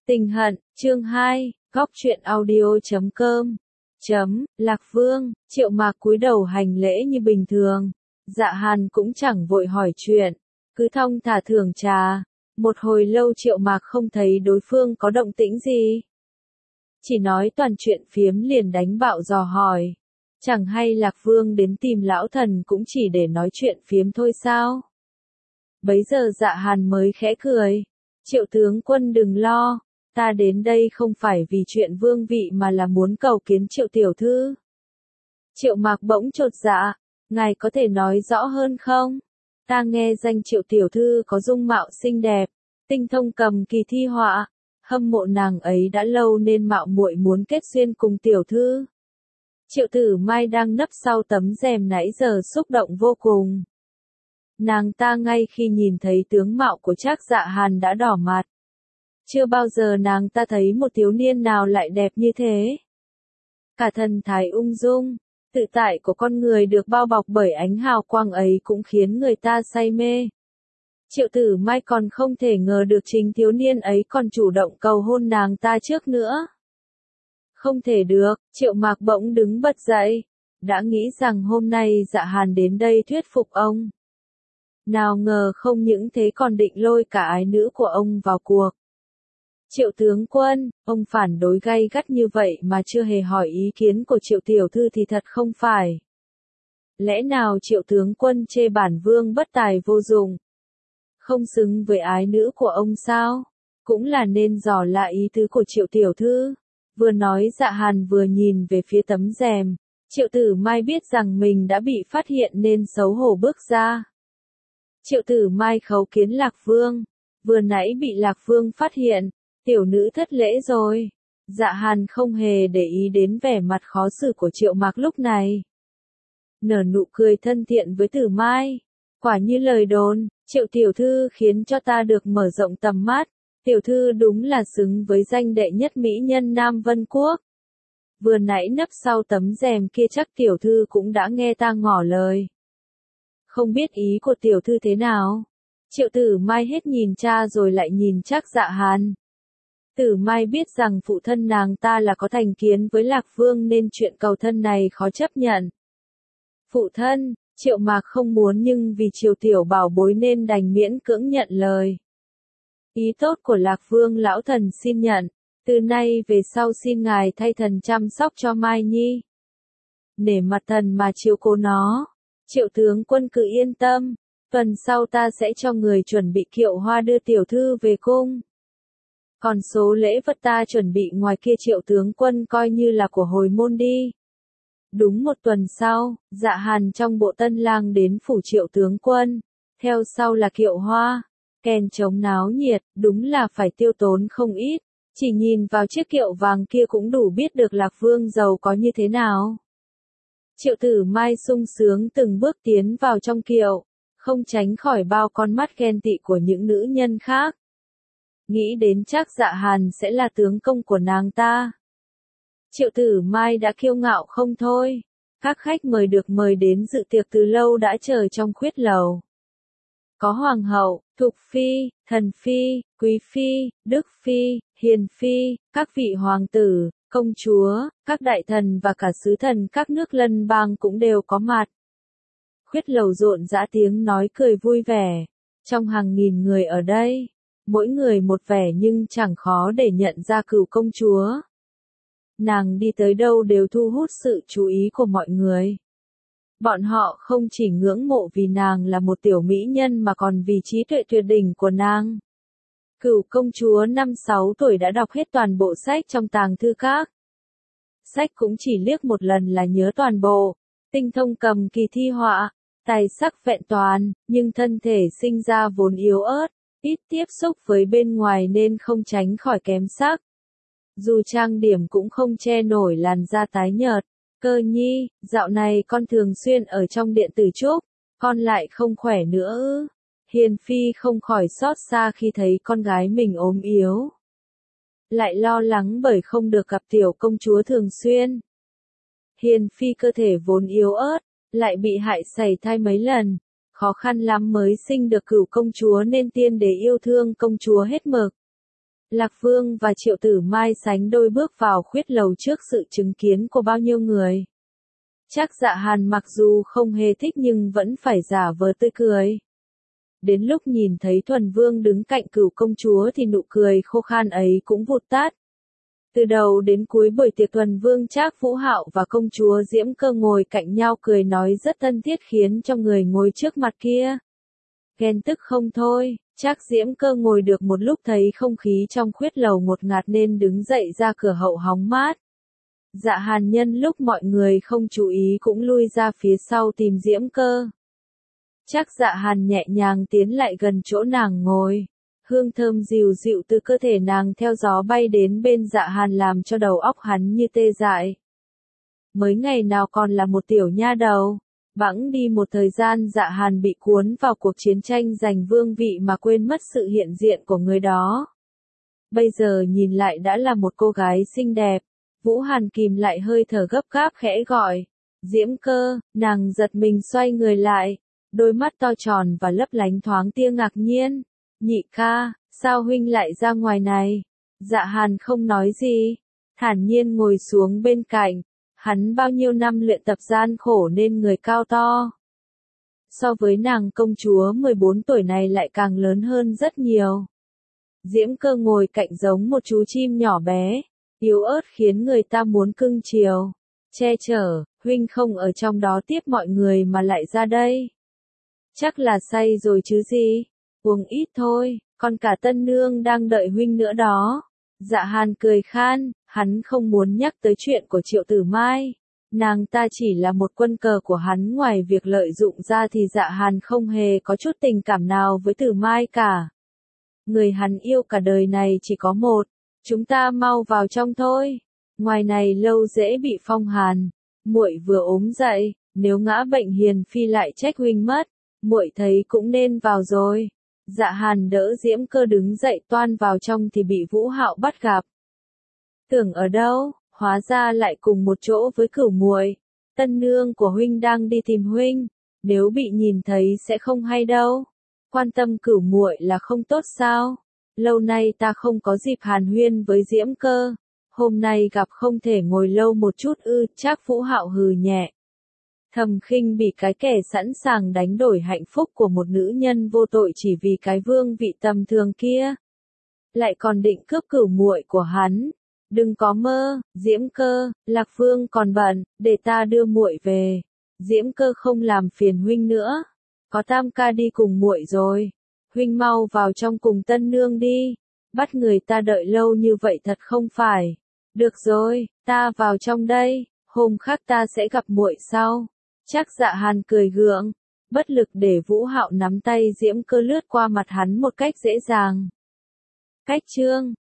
Tình hận, chương 2, góc truyện audio.com. Lạc Vương, Triệu Mạc cúi đầu hành lễ như bình thường. Dạ Hàn cũng chẳng vội hỏi chuyện, cứ thong thả thưởng trà. Một hồi lâu Triệu Mạc không thấy đối phương có động tĩnh gì. Chỉ nói toàn chuyện phiếm liền đánh bạo dò hỏi. Chẳng hay Lạc Vương đến tìm lão thần cũng chỉ để nói chuyện phiếm thôi sao? Bấy giờ Dạ Hàn mới khẽ cười. Triệu tướng quân đừng lo. Ta đến đây không phải vì chuyện vương vị mà là muốn cầu kiến Triệu tiểu thư. Triệu Mạc bỗng chột dạ, ngài có thể nói rõ hơn không? Ta nghe danh Triệu tiểu thư có dung mạo xinh đẹp, tinh thông cầm kỳ thi họa, hâm mộ nàng ấy đã lâu nên mạo muội muốn kết duyên cùng tiểu thư. Triệu Tử Mai đang nấp sau tấm rèm nãy giờ xúc động vô cùng. Nàng ta ngay khi nhìn thấy tướng mạo của Trác Dạ Hàn đã đỏ mặt. Chưa bao giờ nàng ta thấy một thiếu niên nào lại đẹp như thế. Cả thần thái ung dung, tự tại của con người được bao bọc bởi ánh hào quang ấy cũng khiến người ta say mê. Triệu Tử Mai còn không thể ngờ được chính thiếu niên ấy còn chủ động cầu hôn nàng ta trước nữa. Không thể được, Triệu Mạc bỗng đứng bật dậy, đã nghĩ rằng hôm nay Dạ Hàn đến đây thuyết phục ông. Nào ngờ không những thế còn định lôi cả ái nữ của ông vào cuộc. Triệu tướng quân, ông phản đối gay gắt như vậy mà chưa hề hỏi ý kiến của Triệu tiểu thư thì thật không phải. Lẽ nào Triệu tướng quân chê bản vương bất tài vô dụng? Không xứng với ái nữ của ông sao? Cũng là nên dò lại ý tứ của Triệu tiểu thư. Vừa nói Dạ Hàn vừa nhìn về phía tấm rèm. Triệu Tử Mai biết rằng mình đã bị phát hiện nên xấu hổ bước ra. Triệu Tử Mai khấu kiến Lạc Vương. Vừa nãy bị Lạc Vương phát hiện. Tiểu nữ thất lễ rồi. Dạ Hàn không hề để ý đến vẻ mặt khó xử của Triệu Mạc lúc này. Nở nụ cười thân thiện với Tử Mai. Quả như lời đồn, Triệu tiểu thư khiến cho ta được mở rộng tầm mắt. Tiểu thư đúng là xứng với danh đệ nhất mỹ nhân Nam Vân Quốc. Vừa nãy nấp sau tấm rèm kia chắc tiểu thư cũng đã nghe ta ngỏ lời. Không biết ý của tiểu thư thế nào? Triệu Tử Mai hết nhìn cha rồi lại nhìn Trác Dạ Hàn. Tử Mai biết rằng phụ thân nàng ta là có thành kiến với Lạc Vương nên chuyện cầu thân này khó chấp nhận. Phụ thân, Triệu Mạc không muốn nhưng vì Triệu tiểu bảo bối nên đành miễn cưỡng nhận lời. Ý tốt của Lạc Vương lão thần xin nhận, từ nay về sau xin ngài thay thần chăm sóc cho Mai Nhi. Nể mặt thần mà chiếu cố nó, Triệu tướng quân cứ yên tâm, tuần sau ta sẽ cho người chuẩn bị kiệu hoa đưa tiểu thư về cung. Còn số lễ vật ta chuẩn bị ngoài kia Triệu tướng quân coi như là của hồi môn đi. Đúng một tuần sau, Dạ Hàn trong bộ tân lang đến phủ Triệu tướng quân, theo sau là kiệu hoa, kèn trống náo nhiệt, đúng là phải tiêu tốn không ít, chỉ nhìn vào chiếc kiệu vàng kia cũng đủ biết được Lạc Vương giàu có như thế nào. Triệu Tử Mai sung sướng từng bước tiến vào trong kiệu, không tránh khỏi bao con mắt ghen tị của những nữ nhân khác. Nghĩ đến Trác Dạ Hàn sẽ là tướng công của nàng ta. Triệu Tử Mai đã kiêu ngạo không thôi. Các khách mời được mời đến dự tiệc từ lâu đã chờ trong khuyết lầu. Có hoàng hậu, thục phi, thần phi, quý phi, đức phi, hiền phi, các vị hoàng tử, công chúa, các đại thần và cả sứ thần các nước lân bang cũng đều có mặt. Khuyết lầu rộn rã tiếng nói cười vui vẻ. Trong hàng nghìn người ở đây, mỗi người một vẻ nhưng chẳng khó để nhận ra Cửu công chúa. Nàng đi tới đâu đều thu hút sự chú ý của mọi người. Bọn họ không chỉ ngưỡng mộ vì nàng là một tiểu mỹ nhân mà còn vì trí tuệ tuyệt đỉnh của nàng. Cửu công chúa 5-6 tuổi đã đọc hết toàn bộ sách trong tàng thư các. Sách cũng chỉ liếc một lần là nhớ toàn bộ, tinh thông cầm kỳ thi họa, tài sắc vẹn toàn, nhưng thân thể sinh ra vốn yếu ớt, ít tiếp xúc với bên ngoài nên không tránh khỏi kém sắc. Dù trang điểm cũng không che nổi làn da tái nhợt. Cơ nhi, dạo này con thường xuyên ở trong điện tử trúc, con lại không khỏe nữa ư? Hiền phi không khỏi xót xa khi thấy con gái mình ốm yếu. Lại lo lắng bởi không được gặp tiểu công chúa thường xuyên. Hiền phi cơ thể vốn yếu ớt, lại bị hại sảy thai mấy lần, khó khăn lắm mới sinh được Cửu công chúa nên tiên đế yêu thương công chúa hết mực. Lạc Vương và Triệu Tử Mai sánh đôi bước vào khuyết lầu trước sự chứng kiến của bao nhiêu người. Trác Dạ Hàn mặc dù không hề thích nhưng vẫn phải giả vờ tươi cười. Đến lúc nhìn thấy Thuần Vương đứng cạnh Cửu công chúa thì nụ cười khô khan ấy cũng vụt tắt. Từ đầu đến cuối buổi tiệc Thuần Vương Trác Vũ Hạo và công chúa Diễm Cơ ngồi cạnh nhau cười nói rất thân thiết khiến cho người ngồi trước mặt kia ghen tức không thôi. Trác Diễm Cơ ngồi được một lúc thấy không khí trong khuyết lầu ngột ngạt nên đứng dậy ra cửa hậu hóng mát. Dạ Hàn nhân lúc mọi người không chú ý cũng lui ra phía sau tìm Diễm Cơ. Trác Dạ Hàn nhẹ nhàng tiến lại gần chỗ nàng ngồi. Hương thơm dịu dịu từ cơ thể nàng theo gió bay đến bên Dạ Hàn làm cho đầu óc hắn như tê dại. Mới ngày nào còn là một tiểu nha đầu. Bẵng đi một thời gian Dạ Hàn bị cuốn vào cuộc chiến tranh giành vương vị mà quên mất sự hiện diện của người đó. Bây giờ nhìn lại đã là một cô gái xinh đẹp. Vũ Hàn kìm lại hơi thở gấp gáp khẽ gọi. Diễm Cơ, nàng giật mình xoay người lại. Đôi mắt to tròn và lấp lánh thoáng tia ngạc nhiên. Nhị ca, sao huynh lại ra ngoài này? Dạ Hàn không nói gì. Thản nhiên ngồi xuống bên cạnh. Hắn bao nhiêu năm luyện tập gian khổ nên người cao to. So với nàng công chúa 14 tuổi này lại càng lớn hơn rất nhiều. Diễm Cơ ngồi cạnh giống một chú chim nhỏ bé, yếu ớt khiến người ta muốn cưng chiều, che chở. Huynh không ở trong đó tiếp mọi người mà lại ra đây. Chắc là say rồi chứ gì, uống ít thôi, còn cả tân nương đang đợi huynh nữa đó. Dạ Hàn cười khan, hắn không muốn nhắc tới chuyện của Triệu Tử Mai. Nàng ta chỉ là một quân cờ của hắn, ngoài việc lợi dụng ra thì Dạ Hàn không hề có chút tình cảm nào với Tử Mai cả. Người hắn yêu cả đời này chỉ có một, chúng ta mau vào trong thôi. Ngoài này lâu dễ bị phong hàn. Muội vừa ốm dậy, nếu ngã bệnh Hiền Phi lại trách huynh mất. Muội thấy cũng nên vào rồi. Dạ Hàn đỡ Diễm Cơ đứng dậy toan vào trong thì bị Vũ Hạo bắt gặp. Tưởng ở đâu, hóa ra lại cùng một chỗ với Cửu muội. Tân nương của huynh đang đi tìm huynh, nếu bị nhìn thấy sẽ không hay đâu. Quan tâm Cửu muội là không tốt sao? Lâu nay ta không có dịp hàn huyên với Diễm Cơ, hôm nay gặp không thể ngồi lâu một chút ư? Trác Vũ Hạo hừ nhẹ. Thầm khinh bị cái kẻ sẵn sàng đánh đổi hạnh phúc của một nữ nhân vô tội chỉ vì cái vương vị tầm thường kia. Lại còn định cướp Cửu muội của hắn. Đừng có mơ, Diễm Cơ, Lạc Vương còn bận, để ta đưa muội về. Diễm Cơ không làm phiền huynh nữa. Có Tam ca đi cùng muội rồi. Huynh mau vào trong cùng tân nương đi. Bắt người ta đợi lâu như vậy thật không phải. Được rồi, ta vào trong đây, hôm khác ta sẽ gặp muội sau. Trác Dạ Hàn cười gượng, bất lực để Vũ Hạo nắm tay Diễm Cơ lướt qua mặt hắn một cách dễ dàng. Cách chương